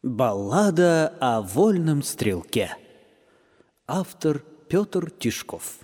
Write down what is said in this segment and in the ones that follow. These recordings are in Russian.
Баллада о вольном стрелке. Автор Петр Тишков.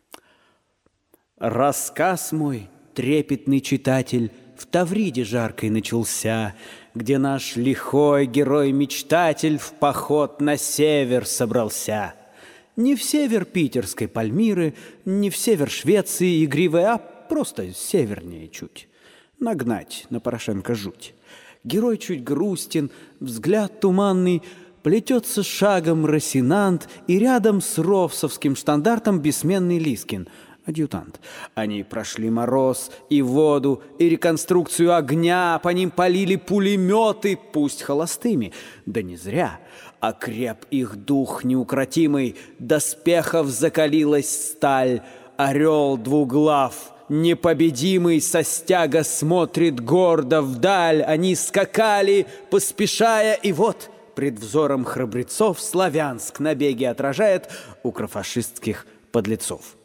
Рассказ мой, трепетный читатель, в Тавриде жаркой начался, где наш лихой герой-мечтатель в поход на север собрался. Не в север питерской Пальмиры, не в север Швеции игривой, а просто севернее чуть. Нагнать на Порошенко жуть. Герой чуть грустен, взгляд туманный, плетется шагом Росинант, и рядом с ровсовским штандартом бессменный Лискин, адъютант. Они прошли мороз и воду, и реконструкцию огня, по ним полили пулеметы, пусть холостыми, да не зря. Окреп их дух неукротимый, доспехов закалилась сталь, орел двуглав, непобедимый со стяга смотрит гордо вдаль. Они скакали, поспешая, и вот пред взором храбрецов Славянск набеги отражает укрофашистских подлецов.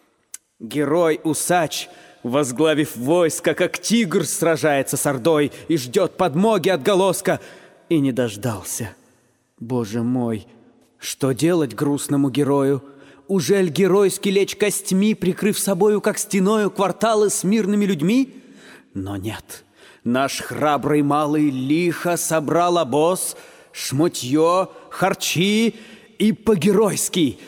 Герой-усач, возглавив войско, как тигр сражается с ордой и ждет подмоги отголоска, и не дождался. Боже мой, что делать грустному герою? Ужель геройски лечь костьми, прикрыв собою, как стеною, кварталы с мирными людьми? Но нет, наш храбрый малый лихо собрал обоз, шмутье, харчи и по-геройски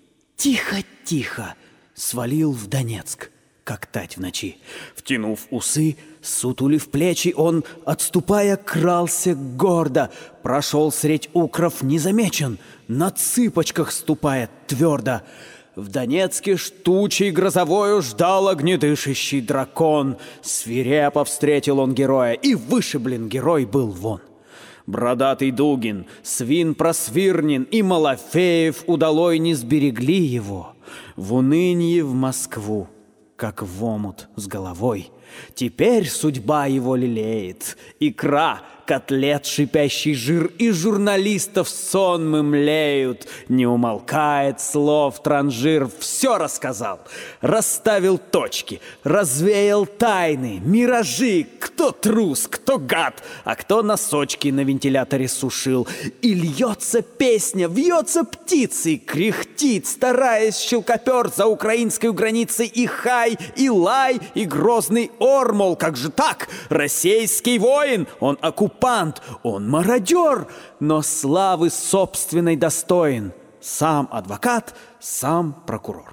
тихо-тихо свалил в Донецк, как тать в ночи. Втянув усы, сутулив плечи, он, отступая, крался гордо, прошел средь укров незамечен, на цыпочках ступает твердо. В Донецке штучей грозовою ждал огнедышащий дракон. Свирепо встретил он героя, и вышиблен герой был вон. Бородатый Дугин, свин Просвирнин и Малафеев удалой не сберегли его. В унынье в Москву, как в омут с головой. Теперь судьба его лелеет. Икра, котлет, шипящий жир, и журналистов сонмы млеют. Не умолкает слов транжир. Все рассказал, расставил точки, развеял тайны, миражи. Кто трус, кто гад, а кто носочки на вентиляторе сушил. И льется песня, вьется птицей, кряхтит, стараясь щелкопер за украинской границей. И хай, и лай, и грозный ор, мол, как же так? Российский воин, он оккупант, он мародер, но славы собственной достоин. Сам адвокат, сам прокурор.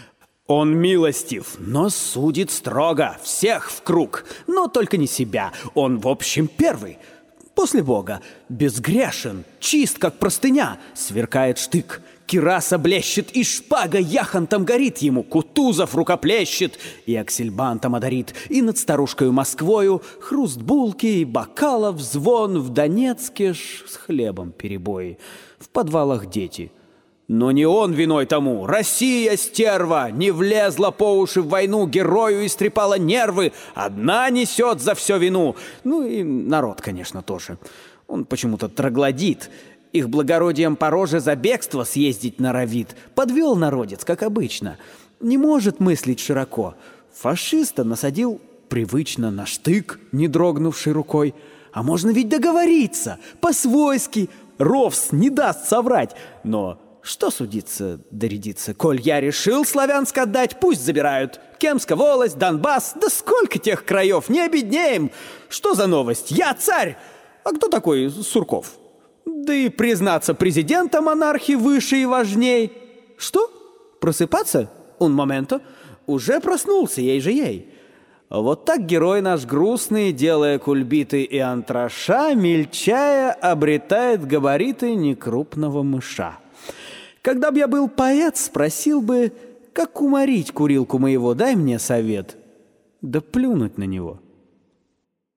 Он милостив, но судит строго, всех в круг, но только не себя. Он, в общем, первый, после Бога, безгрешен, чист, как простыня, сверкает штык. Кираса блещет, и шпага яхонтом горит ему, Кутузов рукоплещет, и аксельбантом одарит, и над старушкою Москвою хруст булки и бокалов звон. В Донецке ж с хлебом перебои, в подвалах дети. Но не он виной тому. Россия, стерва, не влезла по уши в войну, герою истрепала нервы, одна несет за все вину. Ну и народ, конечно, тоже. Он почему-то троглодит. Их благородием по роже за бегство съездить норовит. Подвел народец, как обычно. Не может мыслить широко. Фашиста насадил привычно на штык, не дрогнувшей рукой. А можно ведь договориться, по-свойски. Ровс не даст соврать. Но что судиться, дорядиться? Коль я решил Славянск отдать, пусть забирают. Кемская волость, Донбасс, да сколько тех краев, не обеднеем. Что за новость? Я царь! А кто такой Сурков? Да и, признаться, президента монархии выше и важней. Что? Просыпаться? Un momento. Уже проснулся, ей же ей. Вот так герой наш грустный, делая кульбиты и антраша, мельчая, обретает габариты некрупного мыша. Когда б я был поэт, спросил бы, как уморить курилку моего, дай мне совет. Да плюнуть на него.